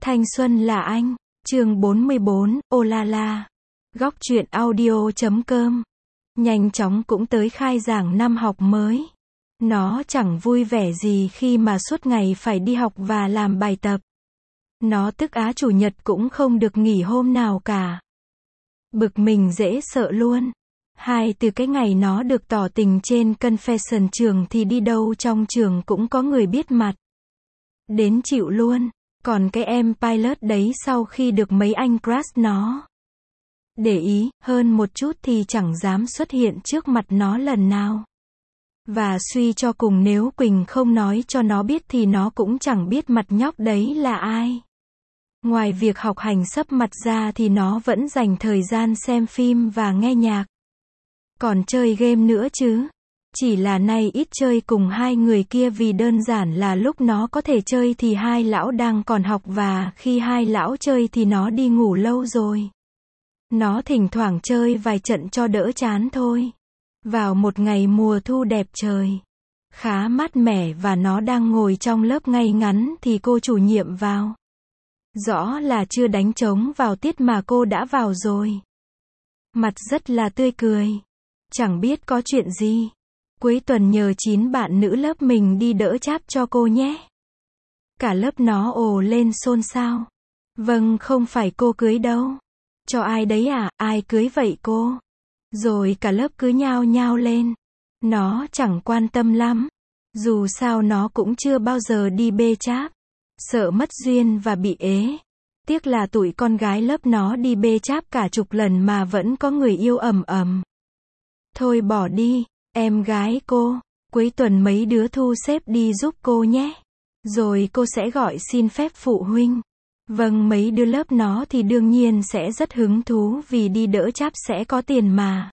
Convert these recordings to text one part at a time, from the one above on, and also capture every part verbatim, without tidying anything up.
Thanh xuân là anh. Chương bốn mươi bốn, ô la la. Góc truyện audio chấm com. Nhanh chóng cũng tới khai giảng năm học mới. Nó chẳng vui vẻ gì khi mà suốt ngày phải đi học và làm bài tập. Nó tức á chủ nhật cũng không được nghỉ hôm nào cả. Bực mình dễ sợ luôn. Hai từ cái ngày nó được tỏ tình trên confession trường thì đi đâu trong trường cũng có người biết mặt. Đến chịu luôn. Còn cái em pilot đấy sau khi được mấy anh crush nó để ý hơn một chút thì chẳng dám xuất hiện trước mặt nó lần nào. Và suy cho cùng nếu Quỳnh không nói cho nó biết thì nó cũng chẳng biết mặt nhóc đấy là ai. Ngoài việc học hành sấp mặt ra thì nó vẫn dành thời gian xem phim và nghe nhạc. Còn chơi game nữa chứ. Chỉ là nay ít chơi cùng hai người kia vì đơn giản là lúc nó có thể chơi thì hai lão đang còn học và khi hai lão chơi thì nó đi ngủ lâu rồi. Nó thỉnh thoảng chơi vài trận cho đỡ chán thôi. Vào một ngày mùa thu đẹp trời, khá mát mẻ và nó đang ngồi trong lớp ngay ngắn thì cô chủ nhiệm vào. Rõ là chưa đánh trống vào tiết mà cô đã vào rồi. Mặt rất là tươi cười. Chẳng biết có chuyện gì. Cuối tuần nhờ chín bạn nữ lớp mình đi đỡ cháp cho cô nhé. Cả lớp nó ồ lên xôn xao. Vâng, không phải cô cưới đâu. Cho ai đấy à, ai cưới vậy cô? Rồi cả lớp cứ nhao nhao lên. Nó chẳng quan tâm lắm. Dù sao nó cũng chưa bao giờ đi bê cháp. Sợ mất duyên và bị ế. Tiếc là tụi con gái lớp nó đi bê cháp cả chục lần mà vẫn có người yêu ầm ầm. Thôi bỏ đi. Em gái cô, cuối tuần mấy đứa thu xếp đi giúp cô nhé. Rồi cô sẽ gọi xin phép phụ huynh. Vâng, mấy đứa lớp nó thì đương nhiên sẽ rất hứng thú vì đi đỡ cháp sẽ có tiền mà.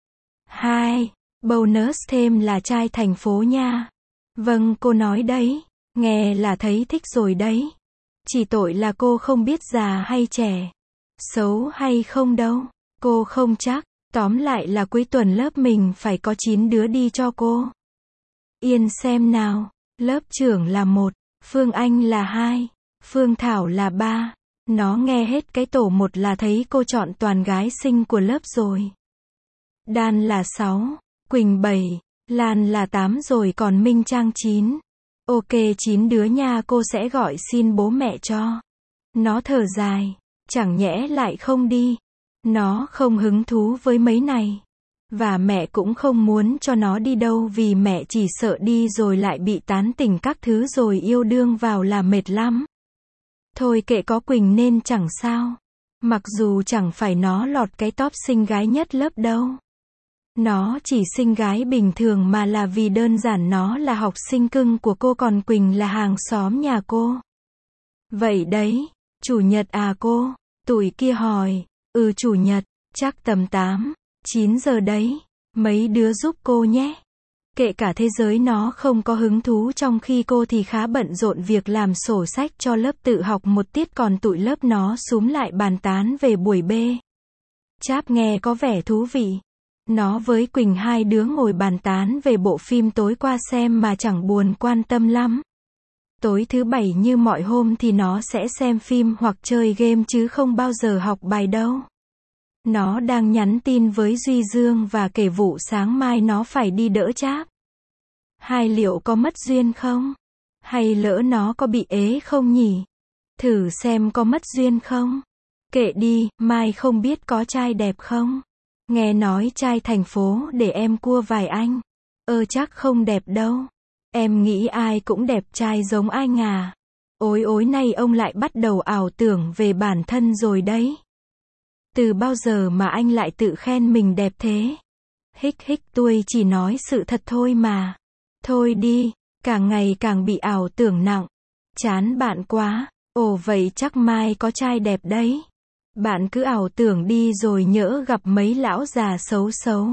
Hai, bonus thêm là trai thành phố nha. Vâng, cô nói đấy. Nghe là thấy thích rồi đấy. Chỉ tội là cô không biết già hay trẻ, xấu hay không đâu. Cô không chắc. Tóm lại là cuối tuần lớp mình phải có chín đứa đi cho cô. Yên xem nào. Lớp trưởng là một, Phương Anh là hai, Phương Thảo là ba. Nó nghe hết cái tổ một là thấy cô chọn toàn gái xinh của lớp rồi. Đan là sáu, Quỳnh bảy, Lan là tám rồi còn Minh Trang chín. Ok chín đứa nha, cô sẽ gọi xin bố mẹ cho. Nó thở dài. Chẳng nhẽ lại không đi. Nó không hứng thú với mấy này. Và mẹ cũng không muốn cho nó đi đâu vì mẹ chỉ sợ đi rồi lại bị tán tỉnh các thứ rồi yêu đương vào là mệt lắm. Thôi kệ, có Quỳnh nên chẳng sao. Mặc dù chẳng phải nó lọt cái top xinh gái nhất lớp đâu. Nó chỉ xinh gái bình thường mà là vì đơn giản nó là học sinh cưng của cô còn Quỳnh là hàng xóm nhà cô. Vậy đấy, chủ nhật à cô? Tụi kia hỏi. Ừ chủ nhật, chắc tầm tám, chín giờ đấy. Mấy đứa giúp cô nhé. Kệ cả thế giới nó không có hứng thú trong khi cô thì khá bận rộn việc làm sổ sách cho lớp tự học một tiết còn tụi lớp nó xúm lại bàn tán về buổi B. Cháp nghe có vẻ thú vị. Nó với Quỳnh hai đứa ngồi bàn tán về bộ phim tối qua xem mà chẳng buồn quan tâm lắm. Tối thứ bảy như mọi hôm thì nó sẽ xem phim hoặc chơi game chứ không bao giờ học bài đâu. Nó đang nhắn tin với Duy Dương và kể vụ sáng mai nó phải đi đỡ cháp. Hai liệu có mất duyên không? Hay lỡ nó có bị ế không nhỉ? Thử xem có mất duyên không? Kệ đi, mai không biết có trai đẹp không? Nghe nói trai thành phố để em cua vài anh. Ơ chắc không đẹp đâu. Em nghĩ ai cũng đẹp trai giống anh à. Ối ối nay ông lại bắt đầu ảo tưởng về bản thân rồi đấy. Từ bao giờ mà anh lại tự khen mình đẹp thế? Hích hích, tôi chỉ nói sự thật thôi mà. Thôi đi, càng ngày càng bị ảo tưởng nặng. Chán bạn quá. Ồ vậy chắc mai có trai đẹp đấy. Bạn cứ ảo tưởng đi rồi nhỡ gặp mấy lão già xấu xấu.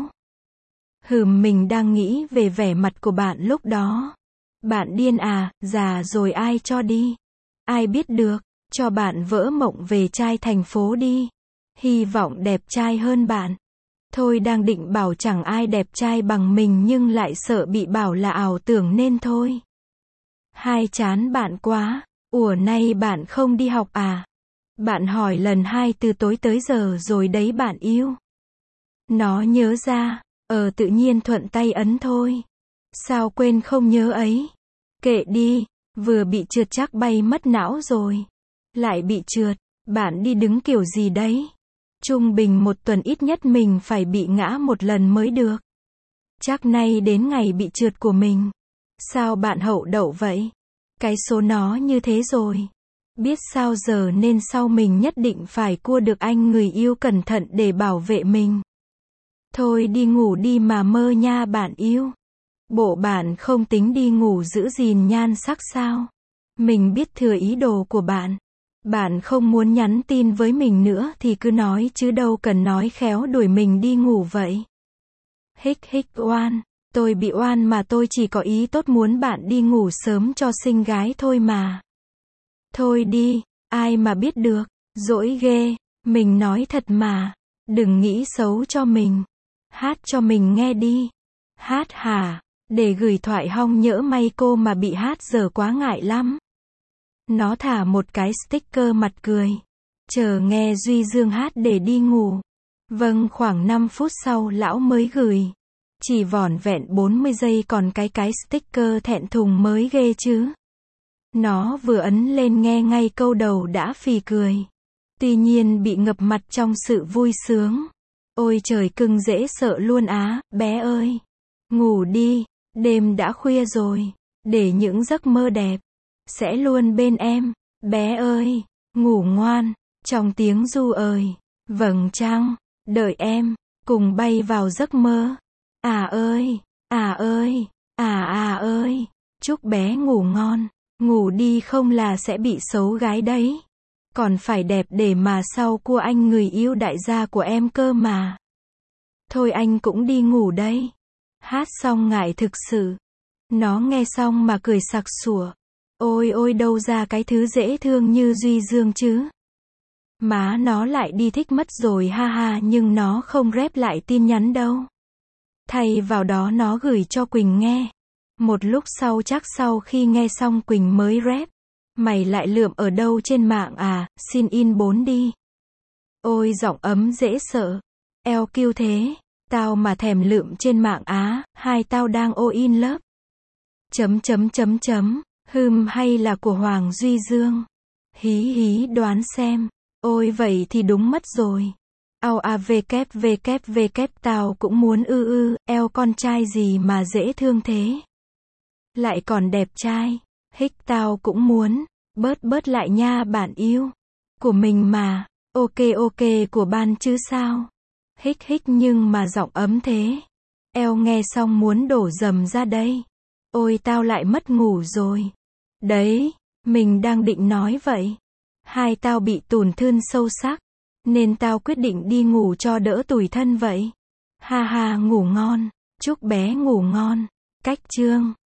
Hừm, mình đang nghĩ về vẻ mặt của bạn lúc đó. Bạn điên à, già rồi ai cho đi? Ai biết được, cho bạn vỡ mộng về trai thành phố đi. Hy vọng đẹp trai hơn bạn. Thôi đang định bảo chẳng ai đẹp trai bằng mình nhưng lại sợ bị bảo là ảo tưởng nên thôi. Hai chán bạn quá. Ủa nay bạn không đi học à? Bạn hỏi lần hai từ tối tới giờ rồi đấy bạn yêu. Nó nhớ ra, ờ tự nhiên thuận tay ấn thôi. Sao quên không nhớ ấy. Kệ đi, vừa bị trượt chắc bay mất não rồi. Lại bị trượt, bạn đi đứng kiểu gì đấy? Trung bình một tuần ít nhất mình phải bị ngã một lần mới được. Chắc nay đến ngày bị trượt của mình. Sao bạn hậu đậu vậy? Cái số nó như thế rồi. Biết sao giờ nên sau mình nhất định phải cua được anh người yêu cẩn thận để bảo vệ mình. Thôi đi ngủ đi mà mơ nha bạn yêu. Bộ bạn không tính đi ngủ giữ gìn nhan sắc sao? Mình biết thừa ý đồ của bạn. Bạn không muốn nhắn tin với mình nữa thì cứ nói chứ đâu cần nói khéo đuổi mình đi ngủ vậy. Hích hích oan. Tôi bị oan mà tôi chỉ có ý tốt muốn bạn đi ngủ sớm cho xinh gái thôi mà. Thôi đi, ai mà biết được, dỗi ghê, mình nói thật mà, đừng nghĩ xấu cho mình. Hát cho mình nghe đi. Hát hả? Để gửi thoại hong nhỡ may cô mà bị hát giờ quá ngại lắm. Nó thả một cái sticker mặt cười. Chờ nghe Duy Dương hát để đi ngủ. Vâng, khoảng năm phút sau lão mới gửi. Chỉ vỏn vẹn bốn mươi giây còn cái cái sticker thẹn thùng mới ghê chứ. Nó vừa ấn lên nghe ngay câu đầu đã phì cười. Tuy nhiên bị ngập mặt trong sự vui sướng. Ôi trời cưng dễ sợ luôn á, bé ơi. Ngủ đi, đêm đã khuya rồi. Để những giấc mơ đẹp sẽ luôn bên em. Bé ơi, ngủ ngoan, trong tiếng ru ơi. Vầng trăng, đợi em, cùng bay vào giấc mơ. À ơi, à ơi, à à ơi. Chúc bé ngủ ngon. Ngủ đi không là sẽ bị xấu gái đấy. Còn phải đẹp để mà sau cua anh người yêu đại gia của em cơ mà. Thôi anh cũng đi ngủ đây. Hát xong ngại thực sự. Nó nghe xong mà cười sặc sủa. Ôi ôi đâu ra cái thứ dễ thương như Duy Dương chứ. Má nó lại đi thích mất rồi ha ha, nhưng nó không rep lại tin nhắn đâu. Thay vào đó nó gửi cho Quỳnh nghe. Một lúc sau chắc sau khi nghe xong Quỳnh mới rep. Mày lại lượm ở đâu trên mạng à, xin in bốn đi. Ôi giọng ấm dễ sợ. Eo kiêu thế. Tao mà thèm lượm trên mạng á, hai tao đang ô in lớp. Chấm chấm chấm chấm. Hừm hay là của Hoàng Duy Dương. Hí hí đoán xem. Ôi vậy thì đúng mất rồi. Ao a vê kép vê kép vê kép tao cũng muốn ư ư, eo con trai gì mà dễ thương thế. Lại còn đẹp trai. Hích tao cũng muốn. Bớt bớt lại nha bạn yêu. Của mình mà. Ok ok của ban chứ sao. Hích hích nhưng mà giọng ấm thế. Eo nghe xong muốn đổ dầm ra đây. Ôi tao lại mất ngủ rồi. Đấy, mình đang định nói vậy. Hai tao bị tổn thương sâu sắc. Nên tao quyết định đi ngủ cho đỡ tủi thân vậy. Ha ha ngủ ngon. Chúc bé ngủ ngon. Cách chương